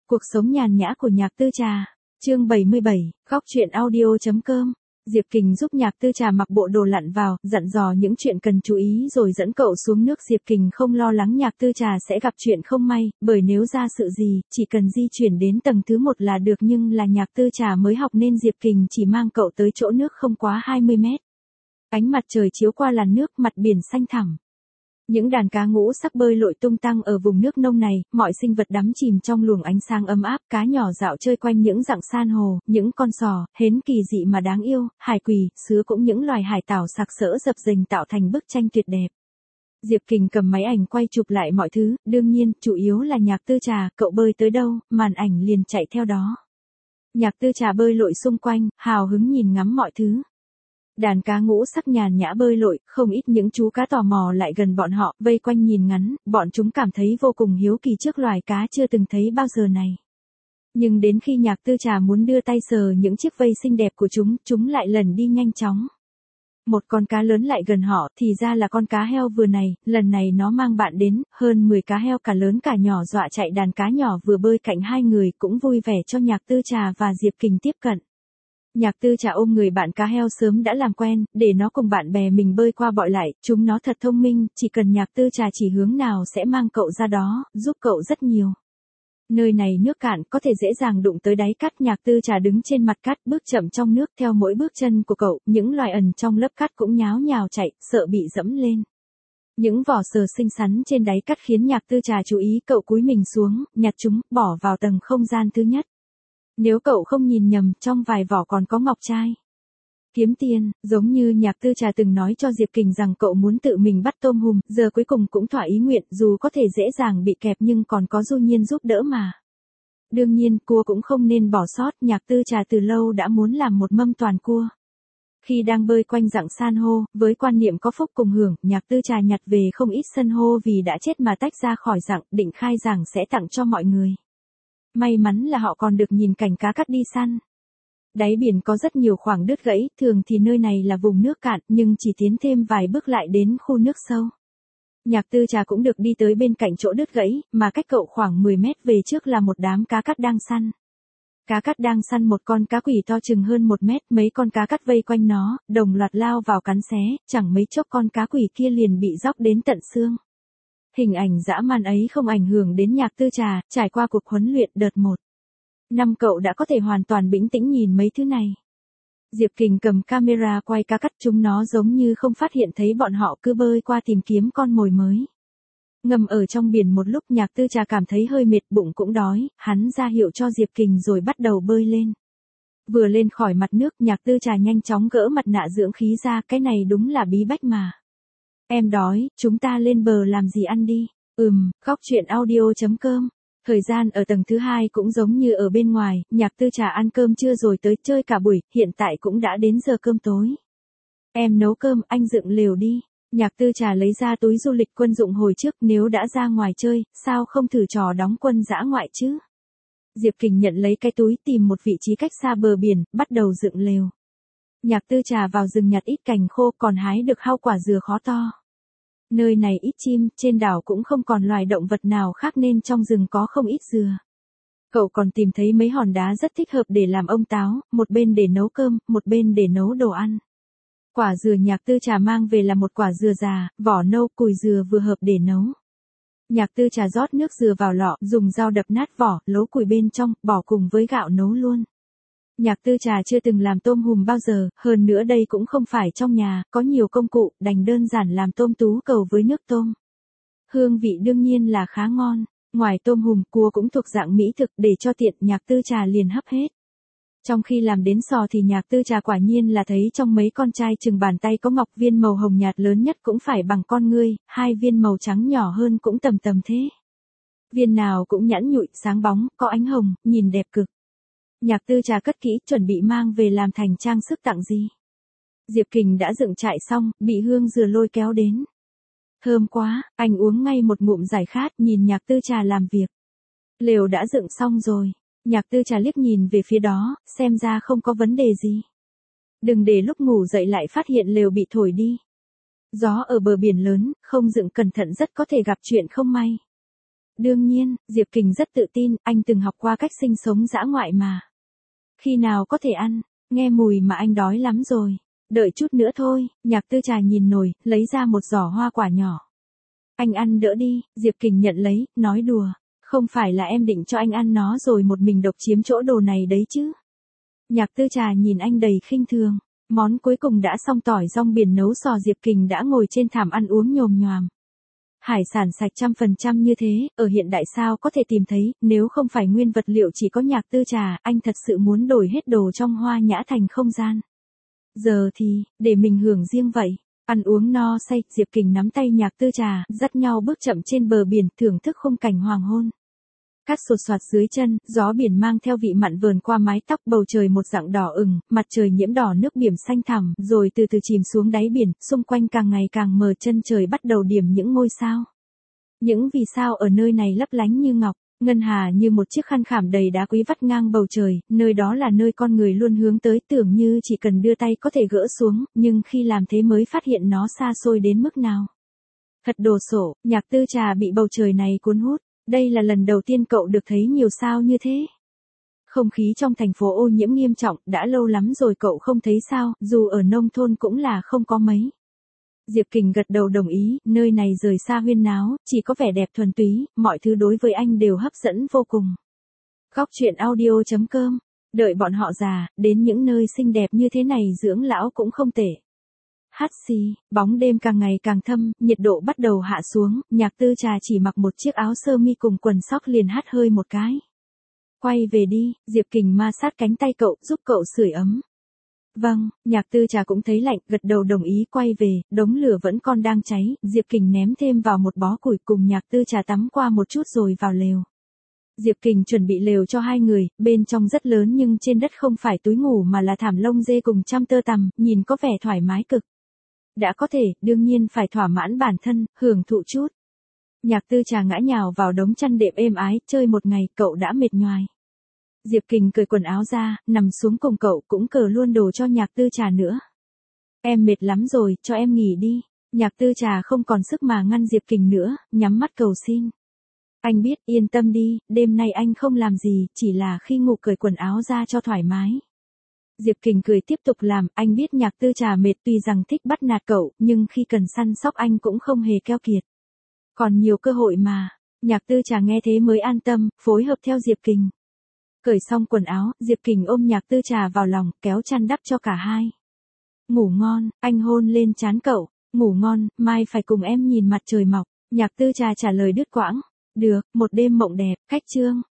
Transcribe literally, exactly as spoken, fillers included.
Cuộc sống nhàn nhã của Nhạc Tư Trà. Chương bảy mươi bảy, góc truyện audio.com. Diệp Kình giúp Nhạc Tư Trà mặc bộ đồ lặn vào, dặn dò những chuyện cần chú ý rồi dẫn cậu xuống nước. Diệp Kình không lo lắng Nhạc Tư Trà sẽ gặp chuyện không may, bởi nếu ra sự gì, chỉ cần di chuyển đến tầng thứ một là được, nhưng là Nhạc Tư Trà mới học nên Diệp Kình chỉ mang cậu tới chỗ nước không quá hai mươi mét. Ánh mặt trời chiếu qua làn nước, mặt biển xanh thẳm. Những đàn cá ngũ sắc bơi lội tung tăng ở vùng nước nông này, mọi sinh vật đắm chìm trong luồng ánh sáng ấm áp, cá nhỏ dạo chơi quanh những rặng san hô, những con sò, hến kỳ dị mà đáng yêu, hải quỳ, sứa cũng những loài hải tảo sặc sỡ dập dềnh tạo thành bức tranh tuyệt đẹp. Diệp Kình cầm máy ảnh quay chụp lại mọi thứ, đương nhiên, chủ yếu là Nhạc Tư Trà, cậu bơi tới đâu, màn ảnh liền chạy theo đó. Nhạc Tư Trà bơi lội xung quanh, hào hứng nhìn ngắm mọi thứ. Đàn cá ngũ sắc nhàn nhã bơi lội, không ít những chú cá tò mò lại gần bọn họ, vây quanh nhìn ngắn, bọn chúng cảm thấy vô cùng hiếu kỳ trước loài cá chưa từng thấy bao giờ này. Nhưng đến khi Nhạc Tư Trà muốn đưa tay sờ những chiếc vây xinh đẹp của chúng, chúng lại lẩn đi nhanh chóng. Một con cá lớn lại gần họ, thì ra là con cá heo vừa này, lần này nó mang bạn đến, hơn mười cá heo cả lớn cả nhỏ dọa chạy. Đàn cá nhỏ vừa bơi cạnh hai người cũng vui vẻ cho Nhạc Tư Trà và Diệp Kình tiếp cận. Nhạc Tư Trà ôm người bạn cá heo sớm đã làm quen, để nó cùng bạn bè mình bơi qua bọi lại, chúng nó thật thông minh, chỉ cần Nhạc Tư Trà chỉ hướng nào sẽ mang cậu ra đó, giúp cậu rất nhiều. Nơi này nước cạn, có thể dễ dàng đụng tới đáy cát. Nhạc Tư Trà đứng trên mặt cát, bước chậm trong nước, theo mỗi bước chân của cậu, những loài ẩn trong lớp cát cũng nháo nhào chạy, sợ bị dẫm lên. Những vỏ sờ xinh xắn trên đáy cát khiến Nhạc Tư Trà chú ý, cậu cúi mình xuống, nhặt chúng, bỏ vào tầng không gian thứ nhất. Nếu cậu không nhìn nhầm, trong vài vỏ còn có ngọc trai. Kiếm tiền, giống như Nhạc Tư Trà từng nói cho Diệp Kình rằng cậu muốn tự mình bắt tôm hùm, giờ cuối cùng cũng thỏa ý nguyện, dù có thể dễ dàng bị kẹp nhưng còn có Du Nhiên giúp đỡ mà. Đương nhiên, cua cũng không nên bỏ sót, Nhạc Tư Trà từ lâu đã muốn làm một mâm toàn cua. Khi đang bơi quanh rặng san hô, với quan niệm có phúc cùng hưởng, Nhạc Tư Trà nhặt về không ít san hô vì đã chết mà tách ra khỏi rặng, định khai rằng sẽ tặng cho mọi người. May mắn là họ còn được nhìn cảnh cá cắt đi săn. Đáy biển có rất nhiều khoảng đứt gãy, thường thì nơi này là vùng nước cạn, nhưng chỉ tiến thêm vài bước lại đến khu nước sâu. Nhạc Tư Trà cũng được đi tới bên cạnh chỗ đứt gãy, mà cách cậu khoảng mười mét về trước là một đám cá cắt đang săn. Cá cắt đang săn một con cá quỷ to chừng hơn một mét, mấy con cá cắt vây quanh nó, đồng loạt lao vào cắn xé, chẳng mấy chốc con cá quỷ kia liền bị róc đến tận xương. Hình ảnh dã man ấy không ảnh hưởng đến Nhạc Tư Trà, trải qua cuộc huấn luyện đợt một. Năm cậu đã có thể hoàn toàn bình tĩnh nhìn mấy thứ này. Diệp Kình cầm camera quay cá cắt, chúng nó giống như không phát hiện thấy bọn họ, cứ bơi qua tìm kiếm con mồi mới. Ngâm ở trong biển một lúc, Nhạc Tư Trà cảm thấy hơi mệt, bụng cũng đói, hắn ra hiệu cho Diệp Kình rồi bắt đầu bơi lên. Vừa lên khỏi mặt nước, Nhạc Tư Trà nhanh chóng gỡ mặt nạ dưỡng khí ra, cái này đúng là bí bách mà. Em đói, chúng ta lên bờ làm gì ăn đi? Ừm, góc truyện audio.com. Thời gian ở tầng thứ hai cũng giống như ở bên ngoài, Nhạc Tư Trà ăn cơm trưa rồi tới chơi cả buổi, hiện tại cũng đã đến giờ cơm tối. Em nấu cơm, anh dựng lều đi. Nhạc Tư Trà lấy ra túi du lịch quân dụng hồi trước, nếu đã ra ngoài chơi, sao không thử trò đóng quân dã ngoại chứ? Diệp Kình nhận lấy cái túi, tìm một vị trí cách xa bờ biển, bắt đầu dựng lều. Nhạc Tư Trà vào rừng nhặt ít cành khô, còn hái được hao quả dừa khó to. Nơi này ít chim, trên đảo cũng không còn loài động vật nào khác nên trong rừng có không ít dừa. Cậu còn tìm thấy mấy hòn đá rất thích hợp để làm ông táo, một bên để nấu cơm, một bên để nấu đồ ăn. Quả dừa Nhạc Tư Trà mang về là một quả dừa già, vỏ nâu, cùi dừa vừa hợp để nấu. Nhạc Tư Trà rót nước dừa vào lọ, dùng dao đập nát vỏ, lấu cùi bên trong, bỏ cùng với gạo nấu luôn. Nhạc Tư Trà chưa từng làm tôm hùm bao giờ, hơn nữa đây cũng không phải trong nhà, có nhiều công cụ, đành đơn giản làm tôm tú cầu với nước tôm. Hương vị đương nhiên là khá ngon, ngoài tôm hùm, cua cũng thuộc dạng mỹ thực, để cho tiện, Nhạc Tư Trà liền hấp hết. Trong khi làm đến sò thì Nhạc Tư Trà quả nhiên là thấy trong mấy con trai chừng bàn tay có ngọc viên màu hồng nhạt, lớn nhất cũng phải bằng con ngươi, hai viên màu trắng nhỏ hơn cũng tầm tầm thế. Viên nào cũng nhẵn nhụi, sáng bóng, có ánh hồng, nhìn đẹp cực. Nhạc Tư Trà cất kỹ, chuẩn bị mang về làm thành trang sức tặng gì. Diệp Kình đã dựng trại xong, bị hương dừa lôi kéo đến. Thơm quá, anh uống ngay một ngụm giải khát, nhìn Nhạc Tư Trà làm việc. Lều đã dựng xong rồi. Nhạc Tư Trà liếc nhìn về phía đó, xem ra không có vấn đề gì. Đừng để lúc ngủ dậy lại phát hiện lều bị thổi đi. Gió ở bờ biển lớn, không dựng cẩn thận rất có thể gặp chuyện không may. Đương nhiên, Diệp Kình rất tự tin, anh từng học qua cách sinh sống dã ngoại mà. Khi nào có thể ăn, nghe mùi mà anh đói lắm rồi. Đợi chút nữa thôi, Nhạc Tư Trà nhìn nồi, lấy ra một giỏ hoa quả nhỏ. Anh ăn đỡ đi, Diệp Kình nhận lấy, nói đùa. Không phải là em định cho anh ăn nó rồi một mình độc chiếm chỗ đồ này đấy chứ. Nhạc Tư Trà nhìn anh đầy khinh thường. Món cuối cùng đã xong, tỏi rong biển nấu sò. Diệp Kình đã ngồi trên thảm ăn uống nhồm nhoàm. Hải sản sạch trăm phần trăm như thế, ở hiện đại sao có thể tìm thấy, nếu không phải nguyên vật liệu chỉ có Nhạc Tư Trà, anh thật sự muốn đổi hết đồ trong Hoa Nhã thành không gian. Giờ thì, để mình hưởng riêng vậy. Ăn uống no say, Diệp Kình nắm tay Nhạc Tư Trà, dắt nhau bước chậm trên bờ biển, thưởng thức khung cảnh hoàng hôn. Cát sột soạt dưới chân, gió biển mang theo vị mặn vờn qua mái tóc, bầu trời một dạng đỏ ửng, mặt trời nhiễm đỏ nước biển xanh thẳm, rồi từ từ chìm xuống đáy biển, xung quanh càng ngày càng mờ, chân trời bắt đầu điểm những ngôi sao. Những vì sao ở nơi này lấp lánh như ngọc, ngân hà như một chiếc khăn khảm đầy đá quý vắt ngang bầu trời, nơi đó là nơi con người luôn hướng tới, tưởng như chỉ cần đưa tay có thể gỡ xuống, nhưng khi làm thế mới phát hiện nó xa xôi đến mức nào. Thật đồ sộ, Nhạc Tư Trà bị bầu trời này cuốn hút. Đây là lần đầu tiên cậu được thấy nhiều sao như thế. Không khí trong thành phố ô nhiễm nghiêm trọng, đã lâu lắm rồi cậu không thấy sao, dù ở nông thôn cũng là không có mấy. Diệp Kình gật đầu đồng ý, nơi này rời xa huyên náo, chỉ có vẻ đẹp thuần túy, mọi thứ đối với anh đều hấp dẫn vô cùng. Góc truyện audio chấm com, đợi bọn họ già, đến những nơi xinh đẹp như thế này dưỡng lão cũng không tệ. Hát xì, bóng đêm càng ngày càng thâm, nhiệt độ bắt đầu hạ xuống, Nhạc Tư Trà chỉ mặc một chiếc áo sơ mi cùng quần sóc liền hắt hơi một cái. Quay về đi, Diệp Kình ma sát cánh tay cậu, giúp cậu sưởi ấm. Vâng, Nhạc Tư Trà cũng thấy lạnh, gật đầu đồng ý. Quay về, đống lửa vẫn còn đang cháy, Diệp Kình ném thêm vào một bó củi, cùng Nhạc Tư Trà tắm qua một chút rồi vào lều. Diệp Kình chuẩn bị lều cho hai người, bên trong rất lớn nhưng trên đất không phải túi ngủ mà là thảm lông dê cùng chăm tơ tằm, nhìn có vẻ thoải mái cực. Đã có thể, đương nhiên phải thỏa mãn bản thân, hưởng thụ chút. Nhạc Tư Trà ngã nhào vào đống chăn đệm êm ái, chơi một ngày, cậu đã mệt nhoài. Diệp Kình cởi quần áo ra, nằm xuống cùng cậu, cũng cờ luôn đồ cho Nhạc Tư Trà nữa. Em mệt lắm rồi, cho em nghỉ đi. Nhạc Tư Trà không còn sức mà ngăn Diệp Kình nữa, nhắm mắt cầu xin. Anh biết, yên tâm đi, đêm nay anh không làm gì, chỉ là khi ngủ cởi quần áo ra cho thoải mái. Diệp Kình cười tiếp tục làm, anh biết Nhạc Tư Trà mệt, tuy rằng thích bắt nạt cậu, nhưng khi cần săn sóc anh cũng không hề keo kiệt. Còn nhiều cơ hội mà. Nhạc Tư Trà nghe thế mới an tâm, phối hợp theo Diệp Kình. Cởi xong quần áo, Diệp Kình ôm Nhạc Tư Trà vào lòng, kéo chăn đắp cho cả hai. Ngủ ngon, anh hôn lên trán cậu. Ngủ ngon, mai phải cùng em nhìn mặt trời mọc. Nhạc Tư Trà trả lời đứt quãng. Được, một đêm mộng đẹp. Khách chương.